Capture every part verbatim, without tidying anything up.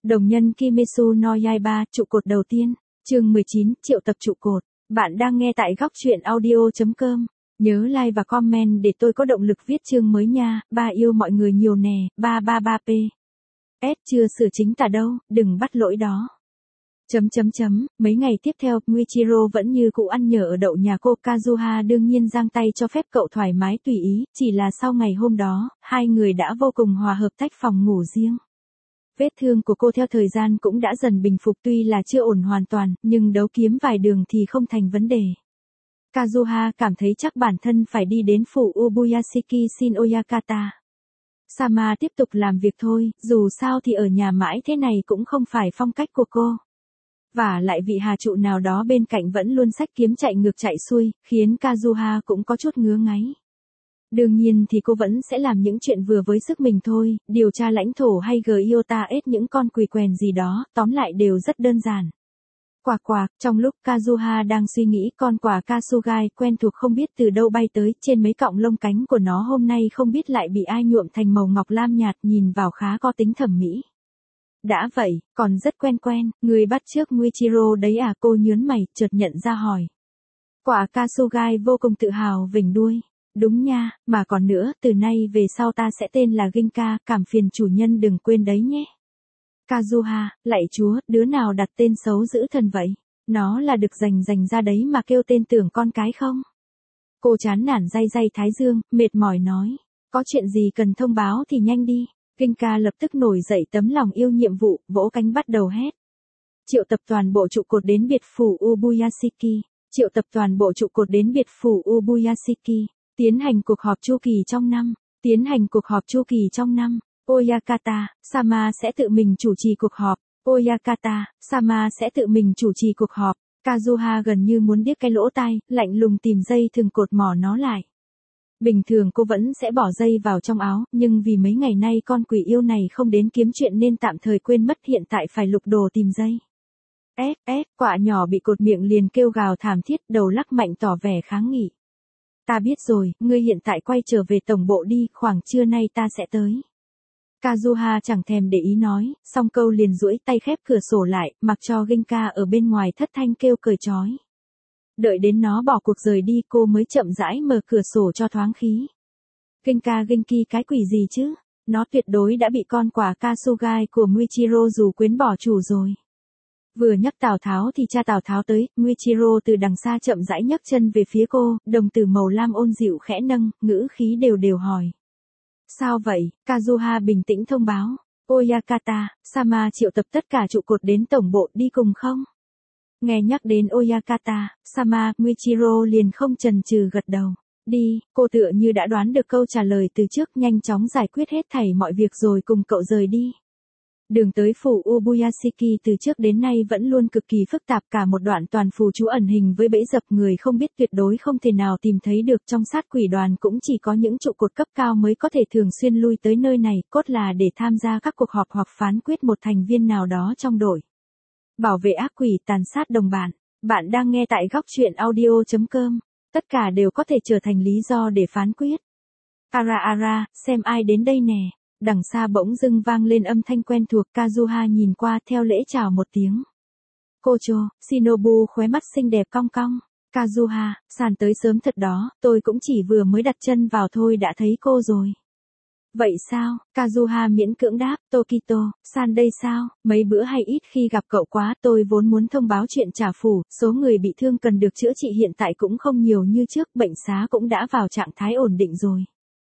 Đồng nhân Kimetsu no Yaiba, trụ cột đầu tiên, chương mười chín, triệu tập trụ cột. Bạn đang nghe tại góc truyện audio chấm com. Nhớ like và comment để tôi có động lực viết chương mới nha. Ba yêu mọi người nhiều nè, ba ba ba p. S chưa sửa chính tả đâu, đừng bắt lỗi đó. Chấm chấm chấm, mấy ngày tiếp theo, Muichiro vẫn như cũ ăn nhờ ở đậu nhà cô. Kazuha đương nhiên giang tay cho phép cậu thoải mái tùy ý, chỉ là sau ngày hôm đó, hai người đã vô cùng hòa hợp tách phòng ngủ riêng. Vết thương của cô theo thời gian cũng đã dần bình phục, tuy là chưa ổn hoàn toàn, nhưng đấu kiếm vài đường thì không thành vấn đề. Kazuha cảm thấy chắc bản thân phải đi đến phủ Ubuyashiki Shin Oyakata. Sama tiếp tục làm việc thôi, dù sao thì ở nhà mãi thế này cũng không phải phong cách của cô. Và lại vị hà trụ nào đó bên cạnh vẫn luôn xách kiếm chạy ngược chạy xuôi, khiến Kazuha cũng có chút ngứa ngáy. Đương nhiên thì cô vẫn sẽ làm những chuyện vừa với sức mình thôi, điều tra lãnh thổ hay Gyota ết những con quỷ quèn gì đó, tóm lại đều rất đơn giản. Quạc quạc, trong lúc Kazuha đang suy nghĩ, con quà Kasugai quen thuộc không biết từ đâu bay tới, trên mấy cọng lông cánh của nó hôm nay không biết lại bị ai nhuộm thành màu ngọc lam nhạt, nhìn vào khá có tính thẩm mỹ. Đã vậy, còn rất quen quen, người bắt chước Muichiro đấy à? Cô nhớn mày, chợt nhận ra hỏi. Quả Kasugai vô cùng tự hào vểnh đuôi. Đúng nha, mà còn nữa, từ nay về sau ta sẽ tên là Ginka, cảm phiền chủ nhân đừng quên đấy nhé. Kazuha, lạy chúa, đứa nào đặt tên xấu dữ thần vậy? Nó là được dành dành ra đấy mà kêu tên tưởng con cái không? Cô chán nản day day thái dương, mệt mỏi nói. Có chuyện gì cần thông báo thì nhanh đi. Ginka lập tức nổi dậy tấm lòng yêu nhiệm vụ, vỗ cánh bắt đầu hét. Triệu tập toàn bộ trụ cột đến biệt phủ Ubuyashiki. Triệu tập toàn bộ trụ cột đến biệt phủ Ubuyashiki. Tiến hành cuộc họp chu kỳ trong năm. Tiến hành cuộc họp chu kỳ trong năm. Oyakata, Sama sẽ tự mình chủ trì cuộc họp. Oyakata, Sama sẽ tự mình chủ trì cuộc họp. Kazuha gần như muốn điếc cái lỗ tai, lạnh lùng tìm dây thừng cột mỏ nó lại. Bình thường cô vẫn sẽ bỏ dây vào trong áo, nhưng vì mấy ngày nay con quỷ yêu này không đến kiếm chuyện nên tạm thời quên mất, hiện tại phải lục đồ tìm dây. Ép, ép, quả nhỏ bị cột miệng liền kêu gào thảm thiết, đầu lắc mạnh tỏ vẻ kháng nghị. Ta biết rồi, ngươi hiện tại quay trở về tổng bộ đi, khoảng trưa nay ta sẽ tới. Kazuha chẳng thèm để ý nói, xong câu liền duỗi tay khép cửa sổ lại, mặc cho Ginka ở bên ngoài thất thanh kêu cởi trói. Đợi đến nó bỏ cuộc rời đi, cô mới chậm rãi mở cửa sổ cho thoáng khí. Ginka Ginki cái quỷ gì chứ? Nó tuyệt đối đã bị con quả Kasugai của Muichiro dù quyến bỏ chủ rồi. Vừa nhắc Tào Tháo thì cha Tào Tháo tới, Muichiro từ đằng xa chậm rãi nhấc chân về phía cô, đồng tử màu lam ôn dịu khẽ nâng, ngữ khí đều đều hỏi. Sao vậy? Kazuha bình tĩnh thông báo. Oyakata, Sama triệu tập tất cả trụ cột đến tổng bộ, đi cùng không? Nghe nhắc đến Oyakata, Sama, Muichiro liền không chần chừ gật đầu. Đi, cô tựa như đã đoán được câu trả lời từ trước, nhanh chóng giải quyết hết thảy mọi việc rồi cùng cậu rời đi. Đường tới phủ Ubuyashiki từ trước đến nay vẫn luôn cực kỳ phức tạp, cả một đoạn toàn phù chú ẩn hình với bẫy dập, người không biết tuyệt đối không thể nào tìm thấy được. Trong sát quỷ đoàn cũng chỉ có những trụ cột cấp cao mới có thể thường xuyên lui tới nơi này, cốt là để tham gia các cuộc họp hoặc phán quyết một thành viên nào đó trong đội. Bảo vệ ác quỷ, tàn sát đồng bạn. Bạn đang nghe tại góc truyện audio chấm com. Tất cả đều có thể trở thành lý do để phán quyết. Ara ara, xem ai đến đây nè. Đằng xa bỗng dưng vang lên âm thanh quen thuộc, Kazuha nhìn qua theo lễ chào một tiếng. Kocho, Shinobu khóe mắt xinh đẹp cong cong. Kazuha, sàn tới sớm thật đó, tôi cũng chỉ vừa mới đặt chân vào thôi đã thấy cô rồi. Vậy sao? Kazuha miễn cưỡng đáp. Tokito, san đây sao? Mấy bữa hay ít khi gặp cậu quá, tôi vốn muốn thông báo chuyện trả phủ, số người bị thương cần được chữa trị hiện tại cũng không nhiều như trước, bệnh xá cũng đã vào trạng thái ổn định rồi.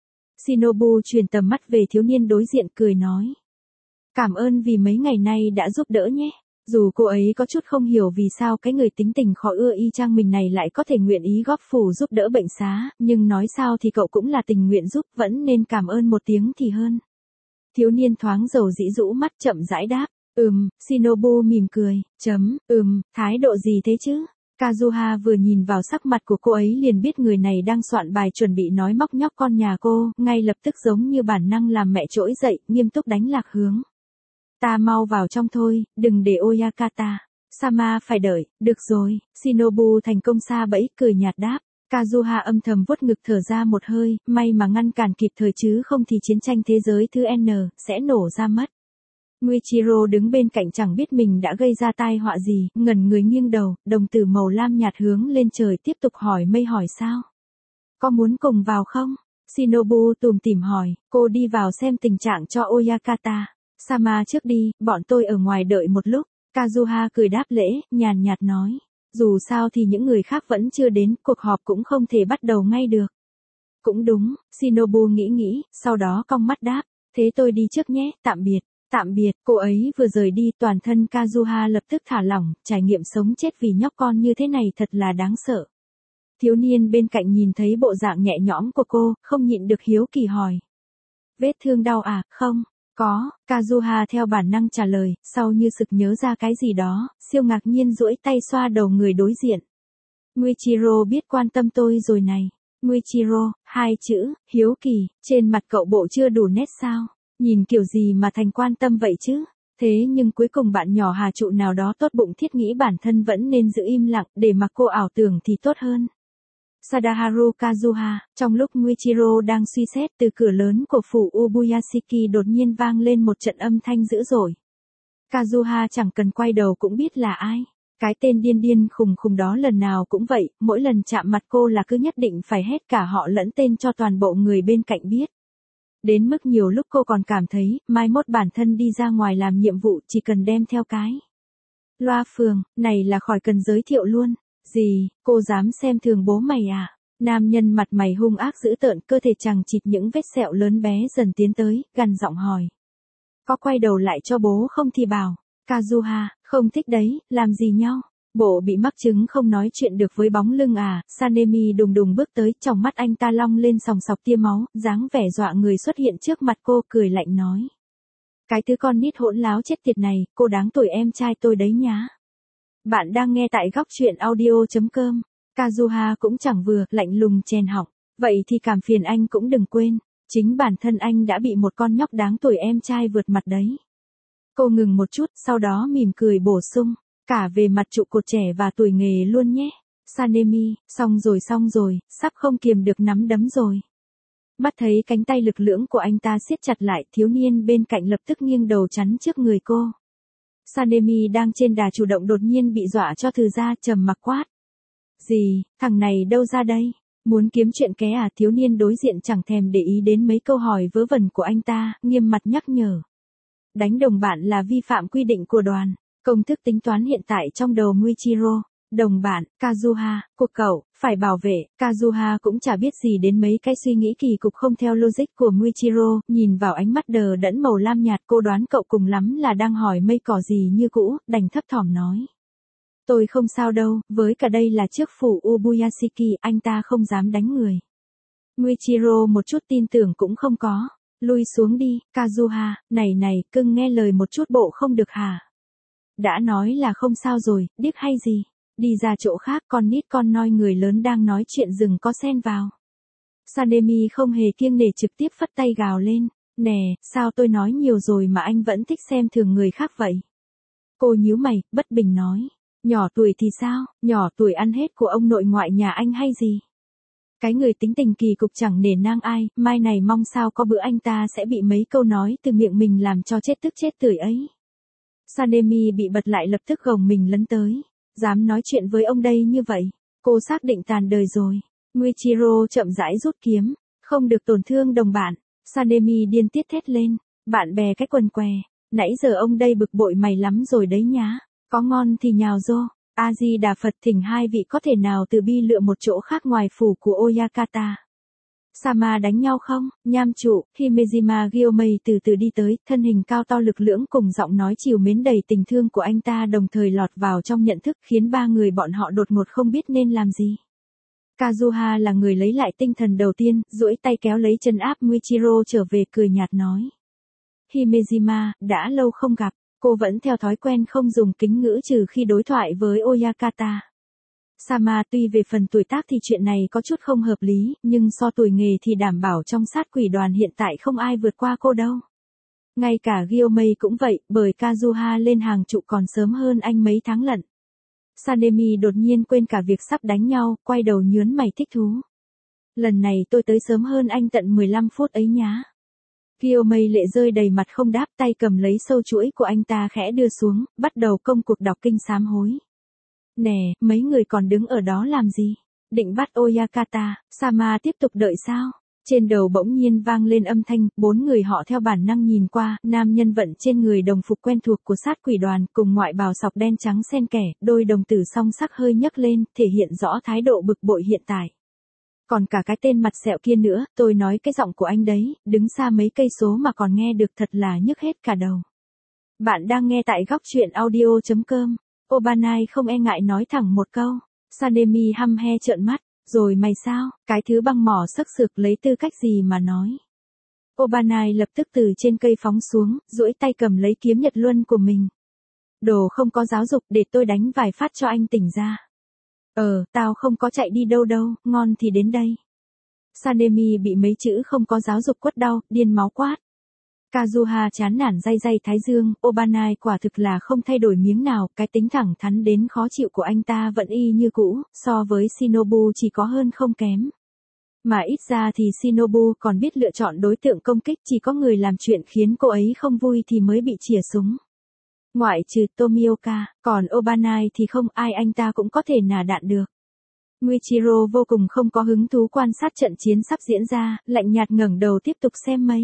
Shinobu truyền tầm mắt về thiếu niên đối diện, cười nói. Cảm ơn vì mấy ngày nay đã giúp đỡ nhé. Dù cô ấy có chút không hiểu vì sao cái người tính tình khó ưa y chang mình này lại có thể nguyện ý góp phủ giúp đỡ bệnh xá, nhưng nói sao thì cậu cũng là tình nguyện giúp, vẫn nên cảm ơn một tiếng thì hơn. Thiếu niên thoáng dầu dĩ rũ mắt chậm rãi đáp. Ừm, Shinobu mỉm cười, chấm, ừm, thái độ gì thế chứ? Kazuha vừa nhìn vào sắc mặt của cô ấy liền biết người này đang soạn bài chuẩn bị nói móc nhóc con nhà cô, ngay lập tức giống như bản năng làm mẹ trỗi dậy, nghiêm túc đánh lạc hướng. Ta mau vào trong thôi, đừng để Oyakata. Sama phải đợi, được rồi, Shinobu thành công sa bẫy, cười nhạt đáp. Kazuha âm thầm vuốt ngực thở ra một hơi, may mà ngăn cản kịp thời chứ không thì chiến tranh thế giới thứ N sẽ nổ ra mất. Muichiro đứng bên cạnh chẳng biết mình đã gây ra tai họa gì, ngẩn người nghiêng đầu, đồng tử màu lam nhạt hướng lên trời tiếp tục hỏi mây hỏi sao? Có muốn cùng vào không? Shinobu tủm tỉm hỏi, cô đi vào xem tình trạng cho Oyakata. Sama trước đi, bọn tôi ở ngoài đợi một lúc. Kazuha cười đáp lễ, nhàn nhạt nói. Dù sao thì những người khác vẫn chưa đến, cuộc họp cũng không thể bắt đầu ngay được. Cũng đúng, Shinobu nghĩ nghĩ, sau đó cong mắt đáp. Thế tôi đi trước nhé, tạm biệt. Tạm biệt, cô ấy vừa rời đi, toàn thân Kazuha lập tức thả lỏng, trải nghiệm sống chết vì nhóc con như thế này thật là đáng sợ. Thiếu niên bên cạnh nhìn thấy bộ dạng nhẹ nhõm của cô, không nhịn được hiếu kỳ hỏi. Vết thương đau à, không? Có, Kazuha theo bản năng trả lời, sau như sực nhớ ra cái gì đó, siêu ngạc nhiên duỗi tay xoa đầu người đối diện. Muichiro biết quan tâm tôi rồi này. Muichiro, hai chữ, hiếu kỳ, trên mặt cậu bộ chưa đủ nét sao? Nhìn kiểu gì mà thành quan tâm vậy chứ? Thế nhưng cuối cùng bạn nhỏ Hà Trụ nào đó tốt bụng thiết nghĩ bản thân vẫn nên giữ im lặng để mặc cô ảo tưởng thì tốt hơn. Sadaharu Kazuha, trong lúc Muichiro đang suy xét từ cửa lớn của phủ Ubuyashiki đột nhiên vang lên một trận âm thanh dữ dội. Kazuha chẳng cần quay đầu cũng biết là ai. Cái tên điên điên khùng khùng đó lần nào cũng vậy, mỗi lần chạm mặt cô là cứ nhất định phải hét cả họ lẫn tên cho toàn bộ người bên cạnh biết. Đến mức nhiều lúc cô còn cảm thấy, mai mốt bản thân đi ra ngoài làm nhiệm vụ chỉ cần đem theo cái loa phường, này là khỏi cần giới thiệu luôn. Gì, cô dám xem thường bố mày à? Nam nhân mặt mày hung ác dữ tợn, cơ thể chằng chịt những vết sẹo lớn bé dần tiến tới, gằn giọng hỏi. Có quay đầu lại cho bố không thì bảo. Kazuha, không thích đấy, làm gì nhau? Bộ bị mắc chứng không nói chuyện được với bóng lưng à? Sanemi đùng đùng bước tới, trong mắt anh ta long lên sòng sọc tia máu, dáng vẻ dọa người xuất hiện trước mặt cô, cười lạnh nói. Cái thứ con nít hỗn láo chết tiệt này, cô đáng tuổi em trai tôi đấy nhá. Bạn đang nghe tại góc truyện audio.com. Kazuha cũng chẳng vừa, lạnh lùng chèn họng. Vậy thì cảm phiền anh cũng đừng quên. Chính bản thân anh đã bị một con nhóc đáng tuổi em trai vượt mặt đấy. Cô ngừng một chút, sau đó mỉm cười bổ sung. Cả về mặt trụ cột trẻ và tuổi nghề luôn nhé. Sanemi, xong rồi xong rồi, sắp không kiềm được nắm đấm rồi. Mắt thấy cánh tay lực lưỡng của anh ta siết chặt lại, thiếu niên bên cạnh lập tức nghiêng đầu chắn trước người cô. Sanemi đang trên đà chủ động đột nhiên bị dọa cho từ ra, trầm mặc quát. Gì, thằng này đâu ra đây? Muốn kiếm chuyện ké à? Thiếu niên đối diện chẳng thèm để ý đến mấy câu hỏi vớ vẩn của anh ta, nghiêm mặt nhắc nhở. Đánh đồng bạn là vi phạm quy định của đoàn. Công thức tính toán hiện tại trong đầu Muichiro. Đồng bạn, Kazuha, của cậu, phải bảo vệ. Kazuha cũng chả biết gì đến mấy cái suy nghĩ kỳ cục không theo logic của Muichiro, nhìn vào ánh mắt đờ đẫn màu lam nhạt, cô đoán cậu cùng lắm là đang hỏi mây cỏ gì như cũ, đành thấp thỏm nói. Tôi không sao đâu, với cả đây là trước phủ Ubuyashiki, anh ta không dám đánh người. Muichiro một chút tin tưởng cũng không có. Lui xuống đi, Kazuha, này này, cưng nghe lời một chút bộ không được hả? Đã nói là không sao rồi, điếc hay gì? Đi ra chỗ khác, con nít con noi người lớn đang nói chuyện đừng có xen vào. Sanemi không hề kiêng nể trực tiếp phất tay gào lên. Nè, sao tôi nói nhiều rồi mà anh vẫn thích xem thường người khác vậy? Cô nhíu mày, bất bình nói. Nhỏ tuổi thì sao, nhỏ tuổi ăn hết của ông nội ngoại nhà anh hay gì? Cái người tính tình kỳ cục chẳng nể nang ai, mai này mong sao có bữa anh ta sẽ bị mấy câu nói từ miệng mình làm cho chết tức chết tưởi ấy. Sanemi bị bật lại lập tức gồng mình lấn tới. Dám nói chuyện với ông đây như vậy. Cô xác định tàn đời rồi. Muichiro chậm rãi rút kiếm. Không được tổn thương đồng bạn. Sanemi điên tiết thét lên. Bạn bè cái quần què. Nãy giờ ông đây bực bội mày lắm rồi đấy nhá. Có ngon thì nhào rô. A-di-đà Phật, thỉnh hai vị có thể nào từ bi lựa một chỗ khác ngoài phủ của Oyakata. Sama đánh nhau không? Nham trụ, Himejima Gyomei từ từ đi tới, thân hình cao to lực lưỡng cùng giọng nói trìu mến đầy tình thương của anh ta đồng thời lọt vào trong nhận thức, khiến ba người bọn họ đột ngột không biết nên làm gì. Kazuha là người lấy lại tinh thần đầu tiên, duỗi tay kéo lấy chân áp Muichiro trở về, cười nhạt nói. Himejima, đã lâu không gặp, cô vẫn theo thói quen không dùng kính ngữ trừ khi đối thoại với Oyakata. Sama, tuy về phần tuổi tác thì chuyện này có chút không hợp lý, nhưng so tuổi nghề thì đảm bảo trong sát quỷ đoàn hiện tại không ai vượt qua cô đâu. Ngay cả Gyomei cũng vậy, bởi Kazuha lên hàng trụ còn sớm hơn anh mấy tháng lận. Sanemi đột nhiên quên cả việc sắp đánh nhau, quay đầu nhớn mày thích thú. Lần này tôi tới sớm hơn anh tận mười lăm phút ấy nhá. Kiyomei lệ rơi đầy mặt không đáp, tay cầm lấy sâu chuỗi của anh ta khẽ đưa xuống, bắt đầu công cuộc đọc kinh sám hối. Nè, mấy người còn đứng ở đó làm gì? Định bắt Oyakata, Sama tiếp tục đợi sao? Trên đầu bỗng nhiên vang lên âm thanh, bốn người họ theo bản năng nhìn qua, nam nhân vận trên người đồng phục quen thuộc của sát quỷ đoàn, cùng ngoại bào sọc đen trắng xen kẽ, đôi đồng tử song sắc hơi nhấc lên, thể hiện rõ thái độ bực bội hiện tại. Còn cả cái tên mặt sẹo kia nữa, tôi nói cái giọng của anh đấy, đứng xa mấy cây số mà còn nghe được thật là nhức hết cả đầu. Bạn đang nghe tại góc truyện audio chấm com. Obanai không e ngại nói thẳng một câu. Sanemi hăm he trợn mắt. Rồi mày sao, cái thứ băng mỏ sắc sược lấy tư cách gì mà nói. Obanai lập tức từ trên cây phóng xuống, duỗi tay cầm lấy kiếm nhật luân của mình. Đồ không có giáo dục, để tôi đánh vài phát cho anh tỉnh ra. Ờ, tao không có chạy đi đâu đâu, ngon thì đến đây. Sanemi bị mấy chữ không có giáo dục quất đau, điên máu quát. Kazuha chán nản day day thái dương, Obanai quả thực là không thay đổi miếng nào, cái tính thẳng thắn đến khó chịu của anh ta vẫn y như cũ, so với Shinobu chỉ có hơn không kém. Mà ít ra thì Shinobu còn biết lựa chọn đối tượng công kích, chỉ có người làm chuyện khiến cô ấy không vui thì mới bị chỉa súng. Ngoại trừ Tomioka, còn Obanai thì không ai anh ta cũng có thể nả đạn được. Muichiro vô cùng không có hứng thú quan sát trận chiến sắp diễn ra, lạnh nhạt ngẩng đầu tiếp tục xem mây.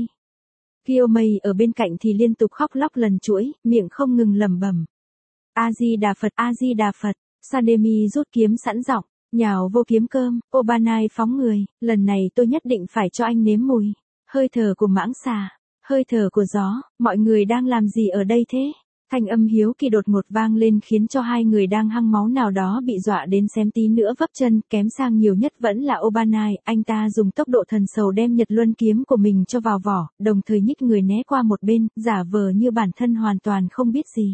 Kiyomei ở bên cạnh thì liên tục khóc lóc lần chuỗi, miệng không ngừng lẩm bẩm. A-di-đà Phật, A-di-đà Phật. Sanemi rút kiếm sẵn giọng, nhào vô kiếm cơm, Obanai phóng người, lần này tôi nhất định phải cho anh nếm mùi. Hơi thở của mãng xà, hơi thở của gió, mọi người đang làm gì ở đây thế? Thanh âm hiếu kỳ đột ngột vang lên khiến cho hai người đang hăng máu nào đó bị dọa đến xém tí nữa vấp chân, kém sang nhiều nhất vẫn là Obanai, anh ta dùng tốc độ thần sầu đem nhật luân kiếm của mình cho vào vỏ, đồng thời nhích người né qua một bên, giả vờ như bản thân hoàn toàn không biết gì.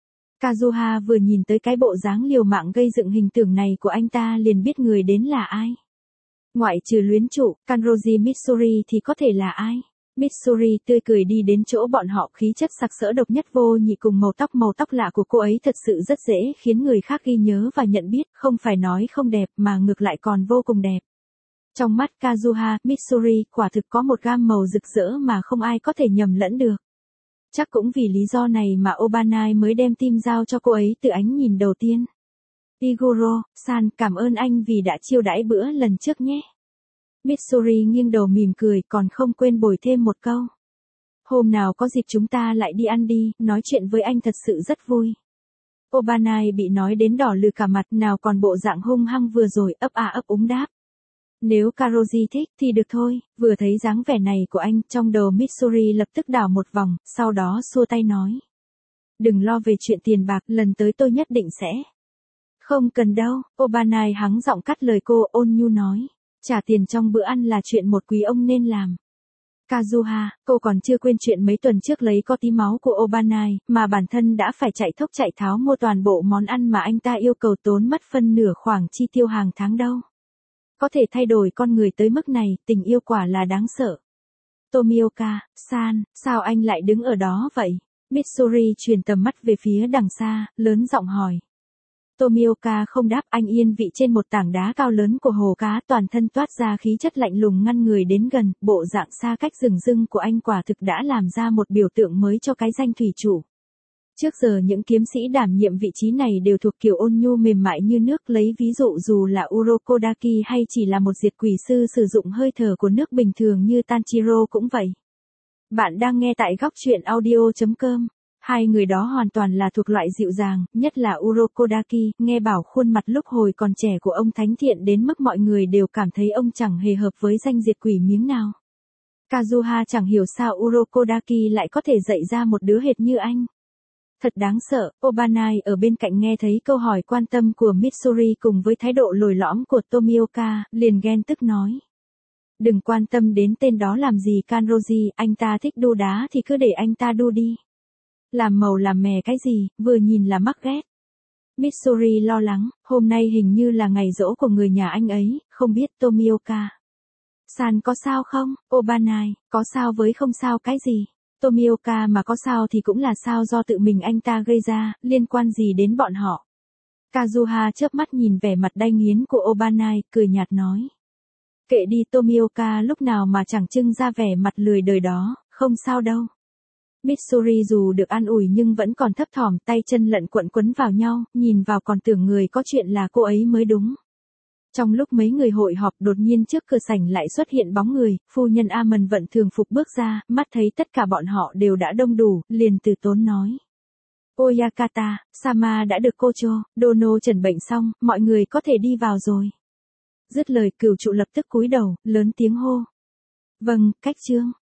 Kazuha vừa nhìn tới cái bộ dáng liều mạng gây dựng hình tượng này của anh ta liền biết người đến là ai. Ngoại trừ luyến trụ, Kanroji Mitsuri thì có thể là ai? Mitsuri tươi cười đi đến chỗ bọn họ, khí chất sặc sỡ độc nhất vô nhị cùng màu tóc màu tóc lạ của cô ấy thật sự rất dễ khiến người khác ghi nhớ và nhận biết, không phải nói không đẹp mà ngược lại còn vô cùng đẹp. Trong mắt Kazuha, Mitsuri quả thực có một gam màu rực rỡ mà không ai có thể nhầm lẫn được. Chắc cũng vì lý do này mà Obanai mới đem tim giao cho cô ấy từ ánh nhìn đầu tiên. Iguro-san, cảm ơn anh vì đã chiêu đãi bữa lần trước nhé. Mitsuri nghiêng đầu mỉm cười, còn không quên bồi thêm một câu. Hôm nào có dịp chúng ta lại đi ăn đi, nói chuyện với anh thật sự rất vui. Obanai bị nói đến đỏ lừ cả mặt, nào còn bộ dạng hung hăng vừa rồi, ấp à ấp úng đáp. Nếu Karoji thích thì được thôi, vừa thấy dáng vẻ này của anh, trong đầu Mitsuri lập tức đảo một vòng, sau đó xua tay nói. Đừng lo về chuyện tiền bạc, lần tới tôi nhất định sẽ. Không cần đâu, Obanai hắng giọng cắt lời cô, ôn nhu nói. Trả tiền trong bữa ăn là chuyện một quý ông nên làm. Kazuha, cô còn chưa quên chuyện mấy tuần trước lấy có tí máu của Obanai, mà bản thân đã phải chạy thốc chạy tháo mua toàn bộ món ăn mà anh ta yêu cầu tốn mất phân nửa khoản chi tiêu hàng tháng đâu. Có thể thay đổi con người tới mức này, tình yêu quả là đáng sợ. Tomioka-san, sao anh lại đứng ở đó vậy? Mitsuri chuyển tầm mắt về phía đằng xa, lớn giọng hỏi. Tomioka không đáp, anh yên vị trên một tảng đá cao lớn của hồ cá, toàn thân toát ra khí chất lạnh lùng ngăn người đến gần, bộ dạng xa cách rừng rưng của anh quả thực đã làm ra một biểu tượng mới cho cái danh thủy chủ. Trước giờ những kiếm sĩ đảm nhiệm vị trí này đều thuộc kiểu ôn nhu mềm mại như nước, lấy ví dụ dù là Urokodaki hay chỉ là một diệt quỷ sư sử dụng hơi thở của nước bình thường như Tanjiro cũng vậy. Bạn đang nghe tại góc truyện audio chấm com. Hai người đó hoàn toàn là thuộc loại dịu dàng, nhất là Urokodaki, nghe bảo khuôn mặt lúc hồi còn trẻ của ông thánh thiện đến mức mọi người đều cảm thấy ông chẳng hề hợp với danh diệt quỷ miếng nào. Kazuha chẳng hiểu sao Urokodaki lại có thể dạy ra một đứa hệt như anh. Thật đáng sợ, Obanai ở bên cạnh nghe thấy câu hỏi quan tâm của Mitsuri cùng với thái độ lồi lõm của Tomioka, liền ghen tức nói. Đừng quan tâm đến tên đó làm gì Kanroji, anh ta thích đu đá thì cứ để anh ta đu đi. Làm màu làm mè cái gì, vừa nhìn là mắc ghét. Mitsuri lo lắng, hôm nay hình như là ngày giỗ của người nhà anh ấy, không biết Tomioka. San có sao không? Obanai, có sao với không sao cái gì? Tomioka mà có sao thì cũng là sao do tự mình anh ta gây ra, liên quan gì đến bọn họ? Kazuha chớp mắt nhìn vẻ mặt đay nghiến của Obanai, cười nhạt nói. Kệ đi Tomioka lúc nào mà chẳng trưng ra vẻ mặt lười đời đó, không sao đâu. Mitsuri dù được an ủi nhưng vẫn còn thấp thỏm, tay chân lận quận quấn vào nhau, nhìn vào còn tưởng người có chuyện là cô ấy mới đúng. Trong lúc mấy người hội họp đột nhiên trước cửa sảnh lại xuất hiện bóng người, phu nhân Amon vận thường phục bước ra, mắt thấy tất cả bọn họ đều đã đông đủ, liền từ tốn nói. Oyakata, Sama đã được cô cho, Dono trần bệnh xong, mọi người có thể đi vào rồi. Dứt lời cửu trụ lập tức cúi đầu, lớn tiếng hô. Vâng, cách trương.